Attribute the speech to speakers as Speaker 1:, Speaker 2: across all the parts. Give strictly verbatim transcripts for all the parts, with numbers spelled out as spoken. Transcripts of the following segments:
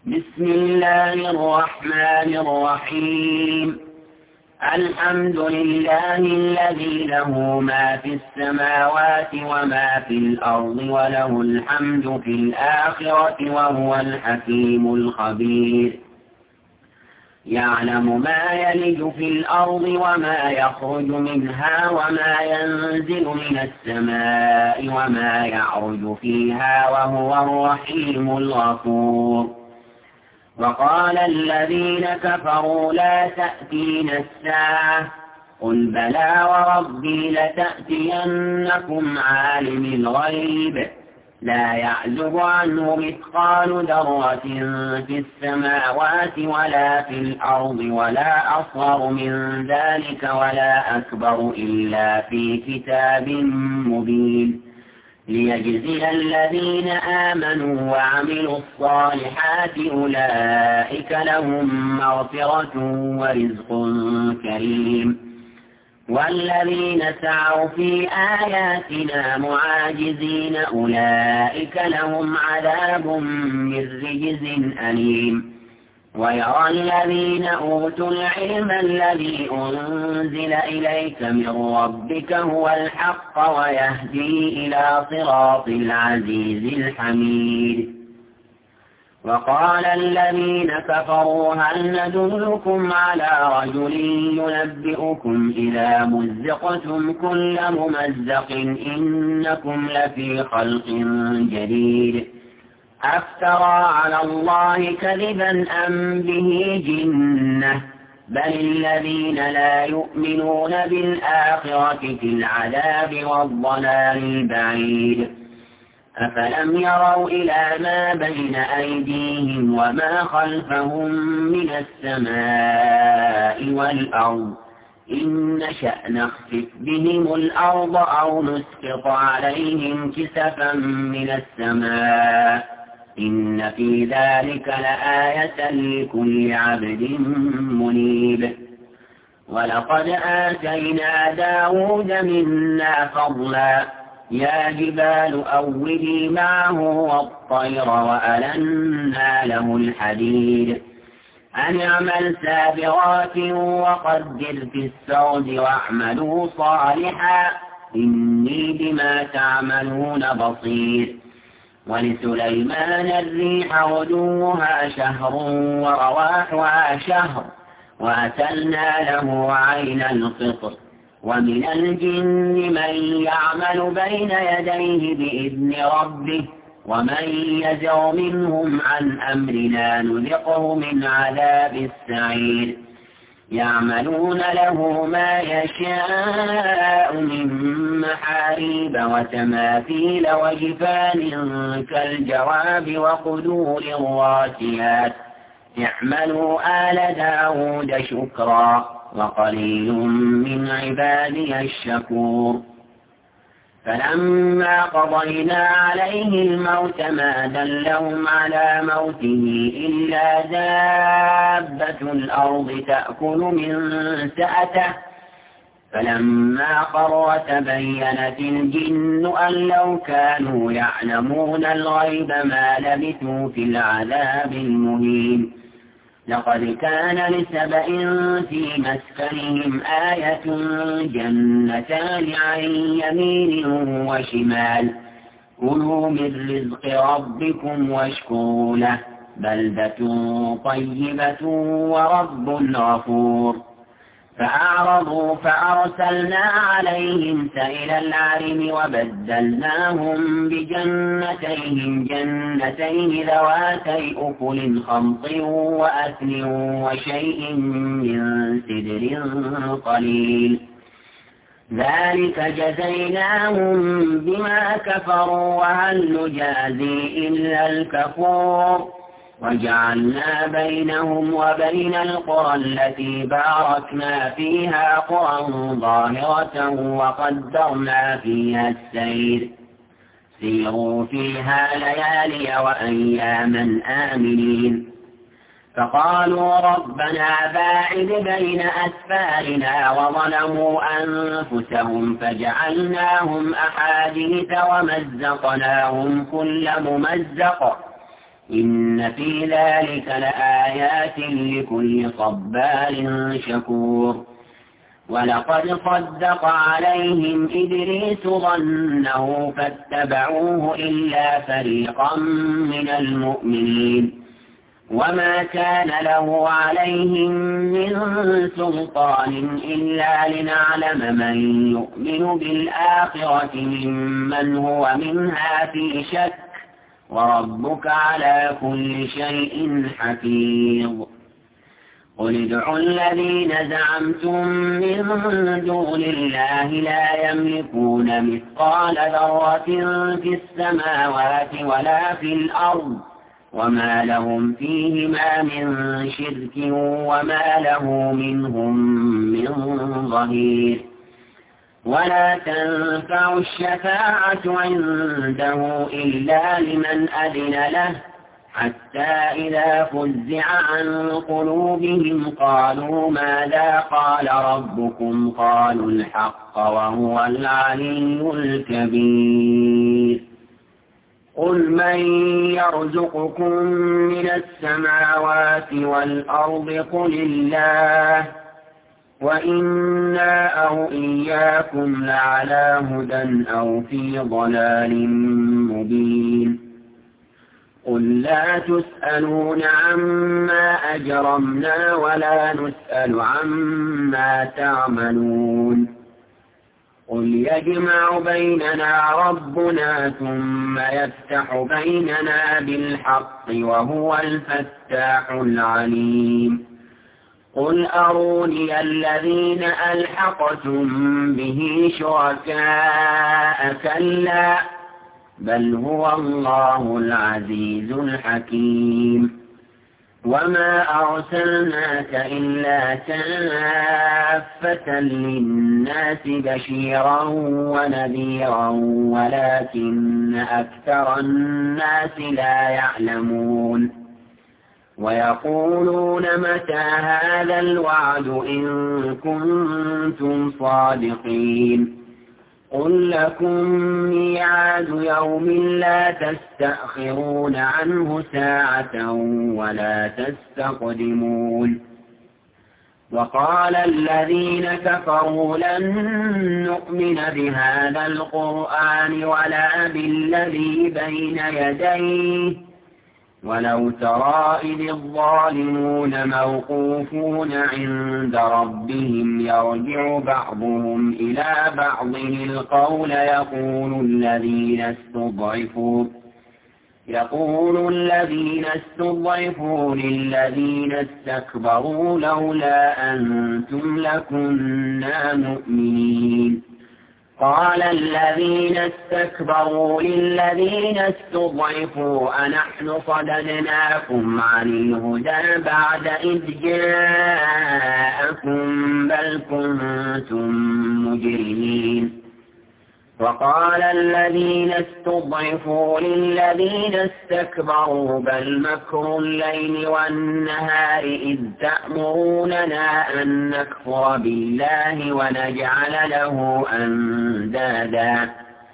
Speaker 1: بسم الله الرحمن الرحيم. الحمد لله الذي له ما في السماوات وما في الأرض وله الحمد في الآخرة وهو الحكيم الخبير. يعلم ما يلج في الأرض وما يخرج منها وما ينزل من السماء وما يعرج فيها وهو الرحيم الغفور. وقال الذين كفروا لا تأتينا الساعة قل بلى وربي لتأتينكم عالم الغيب لا يعزب عنه مثقال ذرة في السماوات ولا في الأرض ولا أصغر من ذلك ولا أكبر إلا في كتاب مبين ليجزي الذين آمنوا وعملوا الصالحات أولئك لهم مغفرة ورزق كريم. والذين سعوا في آياتنا معاجزين أولئك لهم عذاب من رجز أليم. ويرى الذين أوتوا العلم الذي أنزل إليك من ربك هو الحق ويهدي إلى صراط العزيز الحميد. وقال الذين كفروا هل ندلكم على رجل ينبئكم إذا مزقتم كل ممزق إنكم لفي خلق جديد أفترى على الله كذبا أم به جنة بل الذين لا يؤمنون بالآخرة في العذاب والضلال البعيد. أفلم يروا إلى ما بين أيديهم وما خلفهم من السماء والأرض إن نشأ نخسف بهم الأرض أو نسقط عليهم كسفا من السماء إن في ذلك لآية لكل عبد منيب. ولقد آتينا داود منا فضلا يا جبال أوبي معه والطير وألنا له الحديد أن اعمل سابغات وقدر في السرد واعملوا صالحا إني بما تعملون بصير. ولسليمان الريح غدوها شهر ورواحها شهر وأسلنا له عين القطر. ومن الجن من يعمل بين يديه بإذن ربه ومن يزغ منهم عن أمرنا نذقه من عذاب السعير. يعملون له ما يشاء من محاريب وتماثيل وجفان كالجواب وقدور الراسيات اعملوا آل داود شكرا وقليل من عبادي الشكور. فلما قضينا عليه الموت ما دلهم على موته إلا دابة الأرض تأكل من سأته فلما خر تبينت الجن أن لو كانوا يعلمون الغيب ما لبثوا في العذاب المهين. لقد كان لسبأ في مسكنهم آية جنتان عن يمين وشمال كلوا من رزق ربكم واشكروا له بلدة طيبة ورب غفور. فأعرضوا فأرسلنا عليهم سيل العرم وبدلناهم بجنتيهم جنتين ذواتي أكل خمط وأثل وشيء من سدر قليل ذلك جزيناهم بما كفروا وهل نجازي إلا الكفور. وجعلنا بينهم وبين القرى التي باركنا فيها قرى ظاهرة وقدرنا فيها السير سيروا فيها ليالي وأياما آمنين. فقالوا ربنا باعد بين أسفارنا وظلموا أنفسهم فجعلناهم أحاديث ومزقناهم كل ممزق إن في ذلك لآيات لكل صبار شكور ولقد صدق عليهم إدريس ظنه فاتبعوه إلا فريقا من المؤمنين وما كان له عليهم من سلطان إلا لنعلم من يؤمن بالآخرة ممن هو منها في شك وربك على كل شيء حفيظ قل ادعوا الذين زعمتم من دون الله لا يملكون مثقال ذرة في السماوات ولا في الأرض وما لهم فيهما من شرك وما له منهم من ظهير ولا تنفع الشفاعة عنده إلا لمن أذن له حتى إذا فزع عن قلوبهم قالوا ماذا قال ربكم قالوا الحق وهو العلي الكبير قل من يرزقكم من السماوات والأرض قل الله وإنا أو إياكم لعلى هدى أو في ضلال مبين قل لا تسألون عما أجرمنا ولا نسأل عما تعملون قل يجمع بيننا ربنا ثم يفتح بيننا بالحق وهو الفتاح العليم قل أروني الذين ألحقتم به شركاء كلا بل هو الله العزيز الحكيم وما أرسلناك إلا كافة للناس بشيرا ونذيرا ولكن أكثر الناس لا يعلمون ويقولون متى هذا الوعد إن كنتم صادقين قل لكم ميعاد يوم لا تستأخرون عنه ساعة ولا تستقدمون وقال الذين كفروا لن نؤمن بهذا القرآن ولا بالذي بين يديه ولو ترى إذ الظالمون موقوفون عند ربهم يرجع بعضهم إلى بعض القول يقول الذين استضعفوا يقول الذين استضعفوا للذين استكبروا لولا أنتم لكنا مؤمنين قال الذين استكبروا للذين استضعفوا أنحن صددناكم عن الهدى بعد إذ جاءكم بل كنتم مجرمين وقال الذين استضعفوا للذين استكبروا بل مكر الليل والنهار إذ تأمروننا أن نكفر بالله ونجعل له أندادا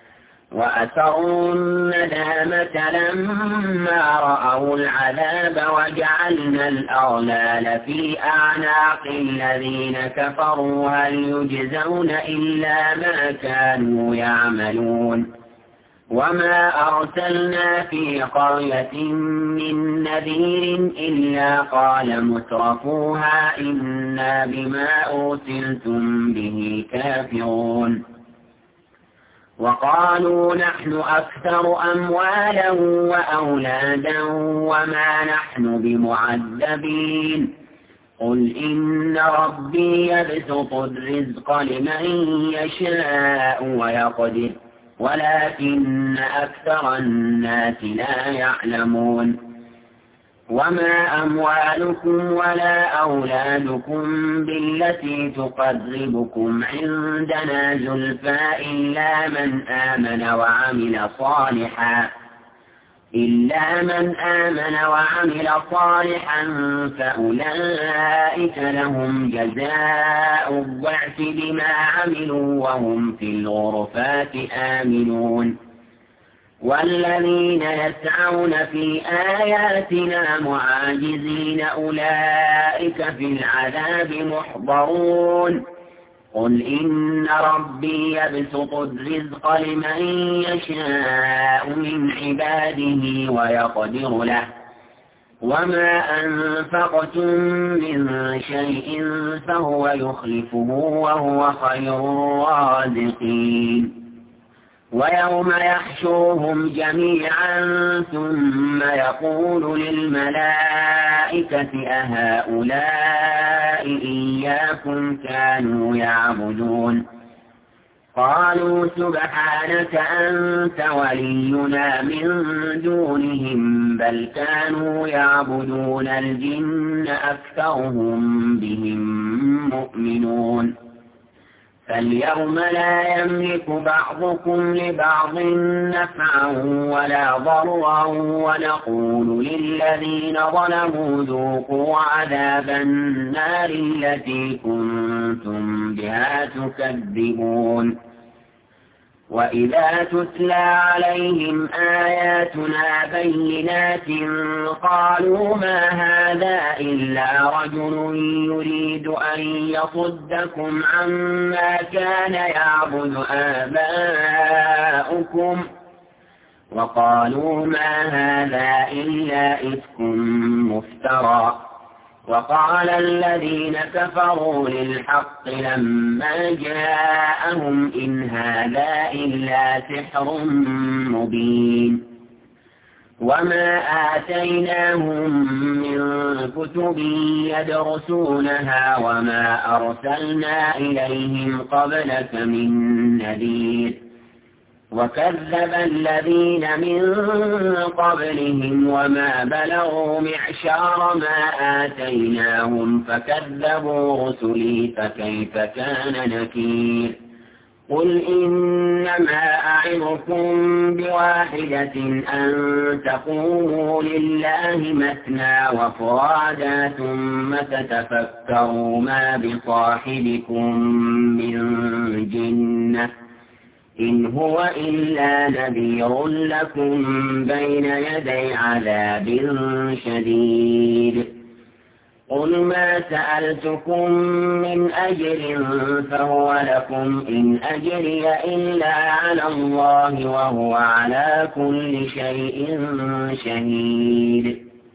Speaker 1: وأسروا الندامة لما رأوا العذاب وجعلنا الأغلال في أعناق الذين كفروا هل يجزون إلا ما كانوا يعملون وما أرسلنا في قرية من نذير إلا قال مترفوها إنا بما أرسلتم به كافرون وقالوا نحن أكثر أموالا وأولادا وما نحن بمعذبين قل إن ربي يبسط الرزق لمن يشاء ويقدر ولكن أكثر الناس لا يعلمون وما أموالكم ولا أولادكم بالتي تقربكم عندنا زلفى إلا من آمن وعمل صالحا إلا من آمن وعمل صالحا فأولئك لهم جزاء الضعف بما عملوا وهم في الغرفات آمنون والذين يسعون في آياتنا معاجزين أولئك في العذاب محضرون قل إن ربي يبسط الرزق لمن يشاء من عباده ويقدر له وما أنفقتم من شيء فهو يخلفه وهو خير الرازقين ويوم يحشرهم جميعا ثم يقول للملائكة أهؤلاء إياكم كانوا يعبدون قالوا سبحانك أنت ولينا من دونهم بل كانوا يعبدون الجن أكثرهم بهم مؤمنون فاليوم لا يملك بعضكم لبعض نفعا ولا ضرا ونقول للذين ظلموا ذوقوا عذاب النار التي كنتم بها تكذبون وإذا تتلى عليهم آياتنا بينات قالوا ما هذا إلا رجل يريد أن يصدكم عما كان يعبد آباؤكم وقالوا ما هذا إلا إفك مفترى وقال الذين كفروا للحق لما جاءهم إن هذا إلا سحر مبين وما آتيناهم من كتب يدرسونها وما أرسلنا إليهم قبلك من نذير وكذب الذين من قبلهم وما بلغوا معشار ما آتيناهم فكذبوا رسلي فكيف كان نكير قل إنما أعظكم بواحدة أن تقوموا لله مثنى وفرادا ثم تتفكروا ما بصاحبكم من جنة إن هو إلا نذير لكم بين يدي عذاب شديد قل ما سألتكم من أجر فهو لكم إن أجري إلا على الله وهو على كل شيء شهيد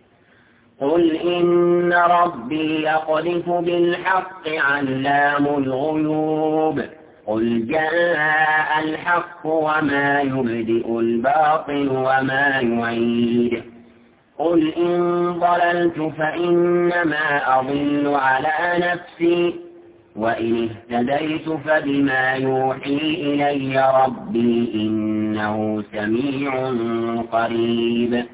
Speaker 1: قل إن ربي يقذف بالحق علام الغيوب قل جاء الحق وما يبدئ الباطل وما يعيد قل إن ضللت فإنما أضل على نفسي وإن اهتديت فبما يوحي إلي ربي إنه سميع قريب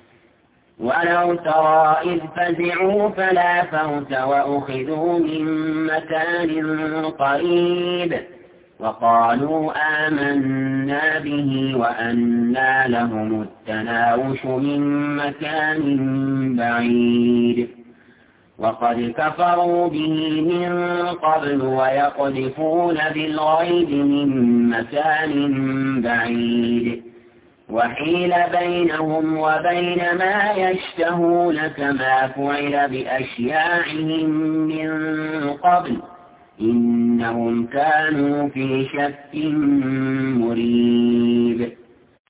Speaker 1: ولو ترى إذ فزعوا فلا فوت وأخذوا من مكان قريب وقالوا آمنا به وأنى لهم التناوش من مكان بعيد وقد كفروا به من قبل ويقذفون بالغيب من مكان بعيد وحيل بينهم وبين ما يشتهون كما فعل بأشياعهم من قبل إنهم كانوا في شك مريب